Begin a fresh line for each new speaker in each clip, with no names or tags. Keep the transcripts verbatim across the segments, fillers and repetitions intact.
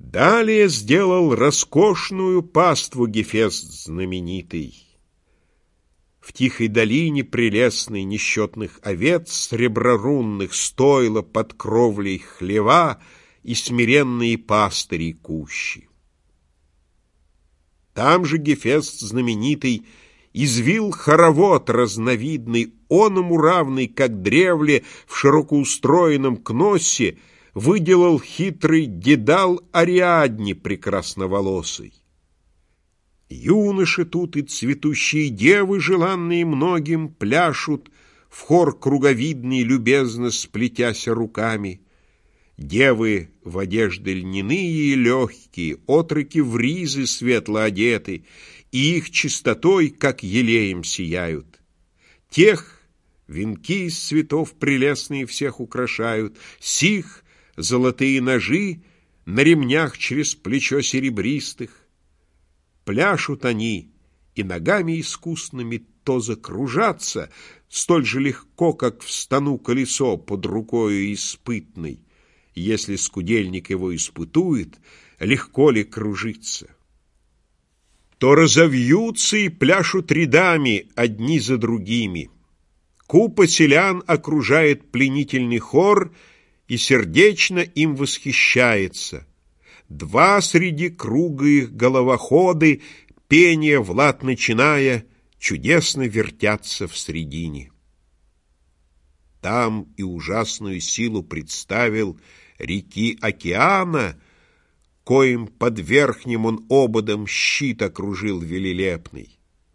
Далее сделал роскошную паству Гефест знаменитый. В тихой долине прелестной несчетных овец, среброрунных стойла под кровлей хлева и смиренные пастыри кущи. Там же Гефест знаменитый извил хоровод разновидный, оному равный, как древле в широкоустроенном кноссе выделал хитрый дедал Ариадне прекрасноволосый. Юноши тут и цветущие девы, желанные многим, пляшут, в хор круговидный, любезно сплетяся руками. Девы в одежды льняные и легкие, отроки в ризы светло одеты, и их чистотой, как елеем, сияют. Тех венки из цветов прелестные всех украшают, сих золотые ножи на ремнях через плечо серебристых. Пляшут они, и ногами искусными то закружатся, столь же легко, как в стану колесо под рукою испытной. Если скудельник его испытует, легко ли кружиться? То разовьются и пляшут рядами одни за другими. Купа селян окружает пленительный хор и сердечно им восхищается. Два среди круга их головоходы, пение в лад начиная, чудесно вертятся в средине. Там и ужасную силу представил реки океана, коим под верхним он ободом щит окружил велелепный.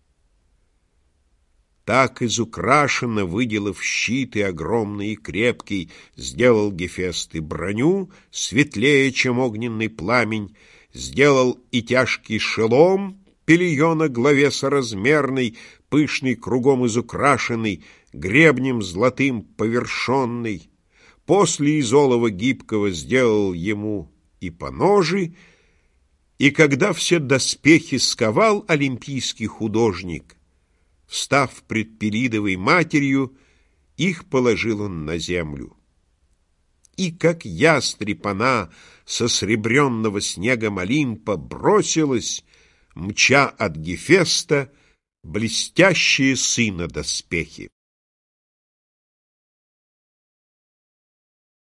Так изукрашенно, выделав щит и огромный и крепкий, сделал Гефест и броню, светлее, чем огненный пламень, сделал и тяжкий шелом, пелиона главе соразмерный, пышный, кругом изукрашенный, гребнем золотым повершенный. После из олова гибкого сделал ему и поножи, и когда все доспехи сковал олимпийский художник, встав пред Пелидовой матерью, их положил он на землю. И как ястреб она со сребренного снегом Олимпа бросилась, мча от Гефеста блестящие сына доспехи.